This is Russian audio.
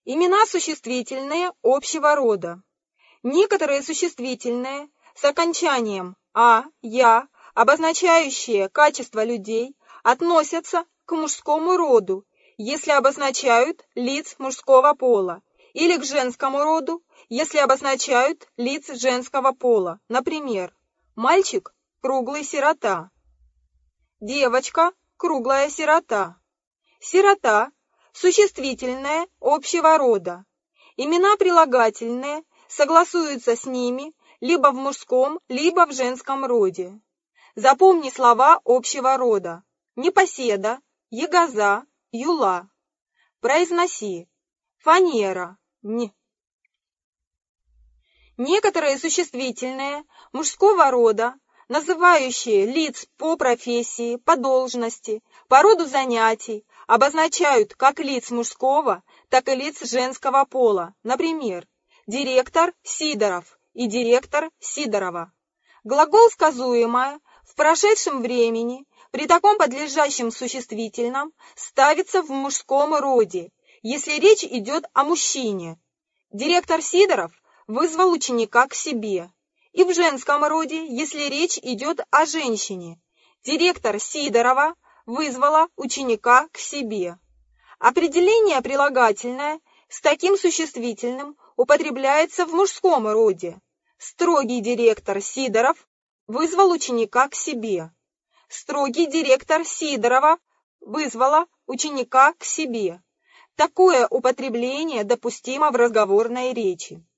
Имена существительные общего рода. Некоторые существительные с окончанием «а», «я», обозначающие качества людей, относятся к мужскому роду, если обозначают лиц мужского пола, или к женскому роду, если обозначают лиц женского пола. Например, мальчик – круглый сирота, девочка – круглая сирота. Сирота – существительное общего рода. Имена прилагательные согласуются с ними либо в мужском, либо в женском роде. Запомни слова общего рода: непоседа, ягоза, юла. Произноси: фанера, н. Некоторые существительные мужского рода, называющие лиц по профессии, по должности, по роду занятий, обозначают как лиц мужского, так и лиц женского пола. Например, директор Сидоров и директор Сидорова. Глагол сказуемое в прошедшем времени при таком подлежащем существительном ставится в мужском роде, если речь идет о мужчине. Директор Сидоров вызвал ученика к себе. И в женском роде, если речь идет о женщине. Директор Сидорова вызвала ученика к себе. Определение прилагательное с таким существительным употребляется в мужском роде. Строгий директор Сидоров вызвал ученика к себе. Строгий директор Сидорова вызвала ученика к себе. Такое употребление допустимо в разговорной речи.